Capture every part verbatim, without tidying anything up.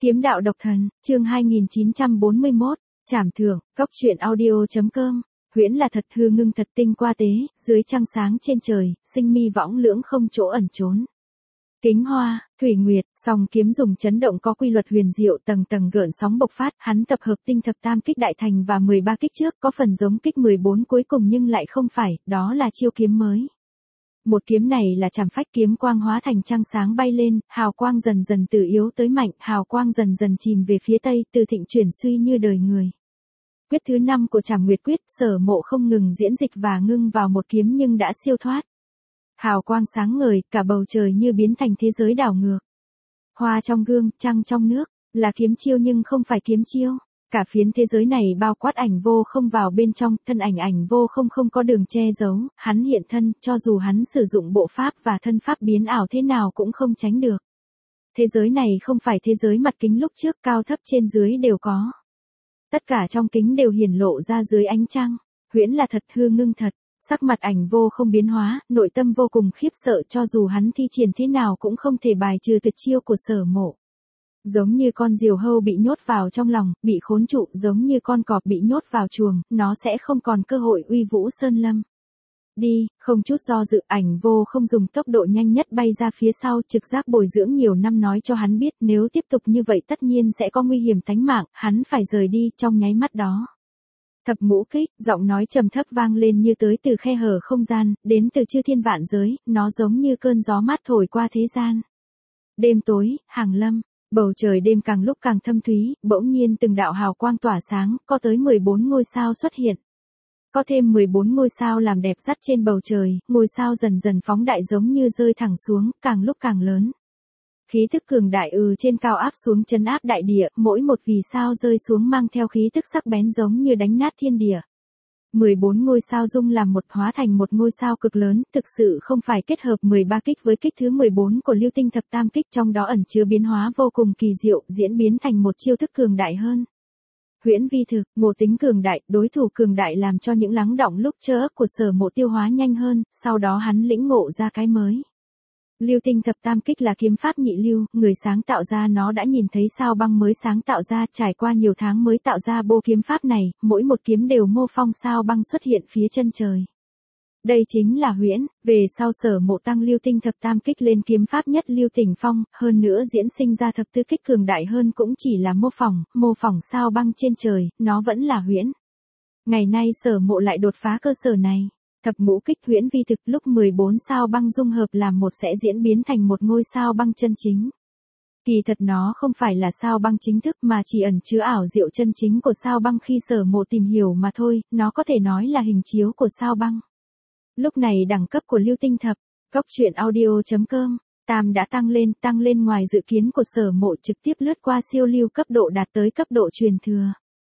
Kiếm đạo độc thần, chương hai nghìn chín trăm bốn mươi mốt, trảm thưởng, cóc truyện audio.com, huyễn là thật hư ngưng thật tinh qua tế, dưới trăng sáng trên trời, sinh mi võng lưỡng không chỗ ẩn trốn. Kính hoa, thủy nguyệt, song kiếm dùng chấn động có quy luật huyền diệu tầng tầng gợn sóng bộc phát, hắn tập hợp tinh thập tam kích đại thành và mười ba kích trước, có phần giống kích mười bốn cuối cùng nhưng lại không phải, đó là chiêu kiếm mới. Một kiếm này là trảm phách kiếm quang hóa thành trăng sáng bay lên, hào quang dần dần từ yếu tới mạnh, hào quang dần dần chìm về phía tây, từ thịnh chuyển suy như đời người. Quyết thứ năm của Trảm Nguyệt Quyết, Sở Mộ không ngừng diễn dịch và ngưng vào một kiếm nhưng đã siêu thoát. Hào quang sáng ngời, cả bầu trời như biến thành thế giới đảo ngược. Hoa trong gương, trăng trong nước, là kiếm chiêu nhưng không phải kiếm chiêu. Cả phiến thế giới này bao quát ảnh vô không vào bên trong, thân ảnh ảnh vô không không có đường che giấu, hắn hiện thân, cho dù hắn sử dụng bộ pháp và thân pháp biến ảo thế nào cũng không tránh được. Thế giới này không phải thế giới mặt kính lúc trước, cao thấp trên dưới đều có. Tất cả trong kính đều hiển lộ ra dưới ánh trăng, huyễn là thật hư ngưng thật, sắc mặt ảnh vô không biến hóa, nội tâm vô cùng khiếp sợ cho dù hắn thi triển thế nào cũng không thể bài trừ tuyệt chiêu của Sở Mộ. Giống như con diều hâu bị nhốt vào trong lòng, bị khốn trụ, giống như con cọp bị nhốt vào chuồng, nó sẽ không còn cơ hội uy vũ sơn lâm. Đi, không chút do dự, ảnh vô không dùng tốc độ nhanh nhất bay ra phía sau, trực giác bồi dưỡng nhiều năm nói cho hắn biết nếu tiếp tục như vậy tất nhiên sẽ có nguy hiểm tánh mạng, hắn phải rời đi trong nháy mắt đó. Thập ngũ kích, giọng nói trầm thấp vang lên như tới từ khe hở không gian, đến từ chư thiên vạn giới, nó giống như cơn gió mát thổi qua thế gian. Đêm tối, hàng lâm. Bầu trời đêm càng lúc càng thâm thúy, bỗng nhiên từng đạo hào quang tỏa sáng, có tới mười bốn ngôi sao xuất hiện. Có thêm mười bốn ngôi sao làm đẹp dắt trên bầu trời, ngôi sao dần dần phóng đại giống như rơi thẳng xuống, càng lúc càng lớn. Khí thức cường đại ừ trên cao áp xuống trấn áp đại địa, mỗi một vì sao rơi xuống mang theo khí thức sắc bén giống như đánh nát thiên địa. mười bốn ngôi sao dung làm một hóa thành một ngôi sao cực lớn, thực sự không phải kết hợp mười ba kích với kích thứ mười bốn của Lưu Tinh Thập Tam Kích, trong đó ẩn chứa biến hóa vô cùng kỳ diệu, diễn biến thành một chiêu thức cường đại hơn. Huyễn vi thực, ngộ tính cường đại, đối thủ cường đại làm cho những lắng đọng lúc chớ của Sở Mộ tiêu hóa nhanh hơn, sau đó hắn lĩnh ngộ ra cái mới. Lưu Tinh Thập Tam Kích là kiếm pháp nhị lưu, người sáng tạo ra nó đã nhìn thấy sao băng mới sáng tạo ra, trải qua nhiều tháng mới tạo ra bộ kiếm pháp này, mỗi một kiếm đều mô phỏng sao băng xuất hiện phía chân trời. Đây chính là huyễn, về sau Sở Mộ tăng Lưu Tinh Thập Tam Kích lên kiếm pháp nhất Lưu Tỉnh Phong, hơn nữa diễn sinh ra thập tứ kích cường đại hơn cũng chỉ là mô phỏng, mô phỏng sao băng trên trời, nó vẫn là huyễn. Ngày nay Sở Mộ lại đột phá cơ sở này. Thập ngũ kích huyễn vi thực, lúc mười bốn sao băng dung hợp làm một sẽ diễn biến thành một ngôi sao băng chân chính. Kỳ thật nó không phải là sao băng chính thức mà chỉ ẩn chứa ảo diệu chân chính của sao băng khi Sở Mộ tìm hiểu mà thôi, nó có thể nói là hình chiếu của sao băng. Lúc này đẳng cấp của Lưu Tinh Thập, cóc truyện audio.com, tam đã tăng lên, tăng lên ngoài dự kiến của Sở Mộ, trực tiếp lướt qua siêu lưu cấp độ đạt tới cấp độ truyền thừa.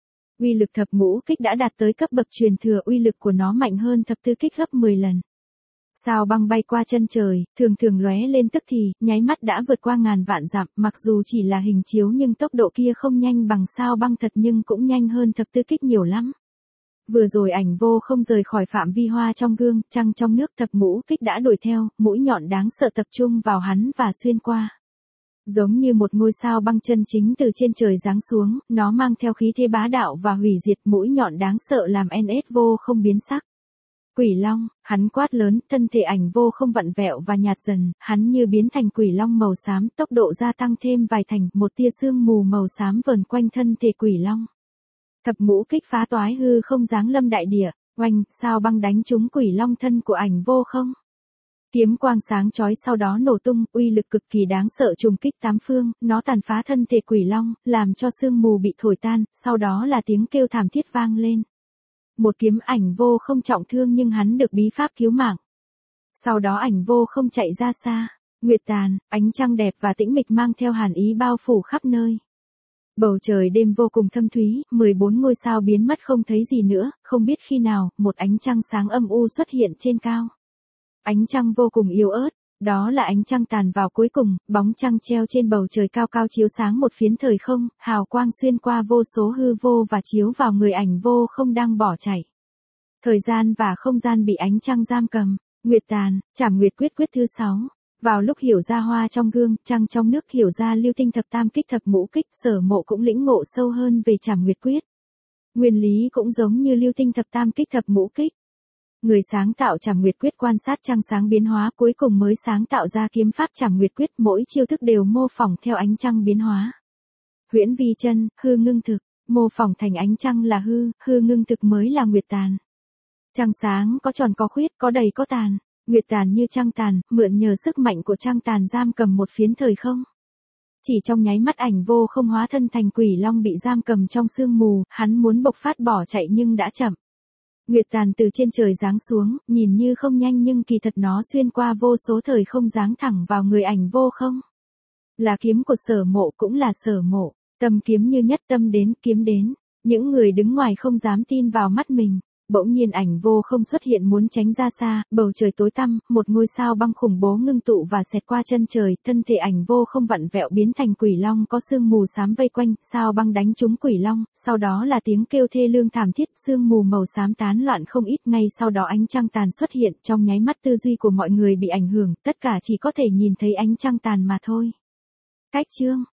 Uy lực thập ngũ kích đã đạt tới cấp bậc truyền thừa, uy lực của nó mạnh hơn thập tứ kích gấp mười lần. Sao băng bay qua chân trời, thường thường lóe lên tức thì, nháy mắt đã vượt qua ngàn vạn dặm, mặc dù chỉ là hình chiếu nhưng tốc độ kia không nhanh bằng sao băng thật nhưng cũng nhanh hơn thập tứ kích nhiều lắm. Vừa rồi ảnh vô không rời khỏi phạm vi hoa trong gương, trăng trong nước, thập ngũ kích đã đuổi theo, mũi nhọn đáng sợ tập trung vào hắn và xuyên qua. Giống như một ngôi sao băng chân chính từ trên trời giáng xuống, nó mang theo khí thế bá đạo và hủy diệt, mũi nhọn đáng sợ làm en ét vô không biến sắc. Quỷ long, hắn quát lớn, thân thể ảnh vô không vặn vẹo và nhạt dần, hắn như biến thành quỷ long màu xám, tốc độ gia tăng thêm vài thành, một tia sương mù màu xám vờn quanh thân thể quỷ long. Thập ngũ kích phá toái hư không giáng lâm đại địa, oanh, sao băng đánh trúng quỷ long thân của ảnh vô không. Kiếm quang sáng chói sau đó nổ tung, uy lực cực kỳ đáng sợ trùng kích tám phương, nó tàn phá thân thể quỷ long, làm cho sương mù bị thổi tan, sau đó là tiếng kêu thảm thiết vang lên. Một kiếm ảnh vô không trọng thương nhưng hắn được bí pháp cứu mạng. Sau đó ảnh vô không chạy ra xa, nguyệt tàn, ánh trăng đẹp và tĩnh mịch mang theo hàn ý bao phủ khắp nơi. Bầu trời đêm vô cùng thâm thúy, mười bốn ngôi sao biến mất không thấy gì nữa, không biết khi nào, một ánh trăng sáng âm u xuất hiện trên cao. Ánh trăng vô cùng yếu ớt, đó là ánh trăng tàn vào cuối cùng, bóng trăng treo trên bầu trời cao cao chiếu sáng một phiến thời không, hào quang xuyên qua vô số hư vô và chiếu vào người ảnh vô không đang bỏ chạy. Thời gian và không gian bị ánh trăng giam cầm, nguyệt tàn, Trảm Nguyệt Quyết quyết thứ sáu. Vào lúc hiểu ra hoa trong gương, trăng trong nước, hiểu ra lưu tinh thập tam kích thập ngũ kích, Sở Mộ cũng lĩnh ngộ sâu hơn về Trảm Nguyệt Quyết. Nguyên lý cũng giống như lưu tinh thập tam kích thập ngũ kích. Người sáng tạo Trảm Nguyệt Quyết quan sát trăng sáng biến hóa cuối cùng mới sáng tạo ra kiếm pháp Trảm Nguyệt Quyết, mỗi chiêu thức đều mô phỏng theo ánh trăng biến hóa. Huyễn vi chân, hư ngưng thực, mô phỏng thành ánh trăng là hư, hư ngưng thực mới là nguyệt tàn. Trăng sáng có tròn có khuyết, có đầy có tàn, nguyệt tàn như trăng tàn, mượn nhờ sức mạnh của trăng tàn giam cầm một phiến thời không. Chỉ trong nháy mắt Ảnh Vô Không hóa thân thành quỷ long bị giam cầm trong sương mù, hắn muốn bộc phát bỏ chạy nhưng đã chậm. Nguyệt tàn từ trên trời giáng xuống, nhìn như không nhanh nhưng kỳ thật nó xuyên qua vô số thời không giáng thẳng vào người Ảnh Vô Không. Là kiếm của Sở Mộ cũng là Sở Mộ, tâm kiếm như nhất, tâm đến, kiếm đến. Những người đứng ngoài không dám tin vào mắt mình. Bỗng nhiên Ảnh Vô Không xuất hiện muốn tránh ra xa, bầu trời tối tăm, một ngôi sao băng khủng bố ngưng tụ và xẹt qua chân trời, thân thể Ảnh Vô Không vặn vẹo biến thành quỷ long có sương mù xám vây quanh, sao băng đánh trúng quỷ long, sau đó là tiếng kêu thê lương thảm thiết, sương mù màu xám tán loạn không ít, ngay sau đó ánh trăng tàn xuất hiện, trong nháy mắt tư duy của mọi người bị ảnh hưởng, tất cả chỉ có thể nhìn thấy ánh trăng tàn mà thôi. Cách chương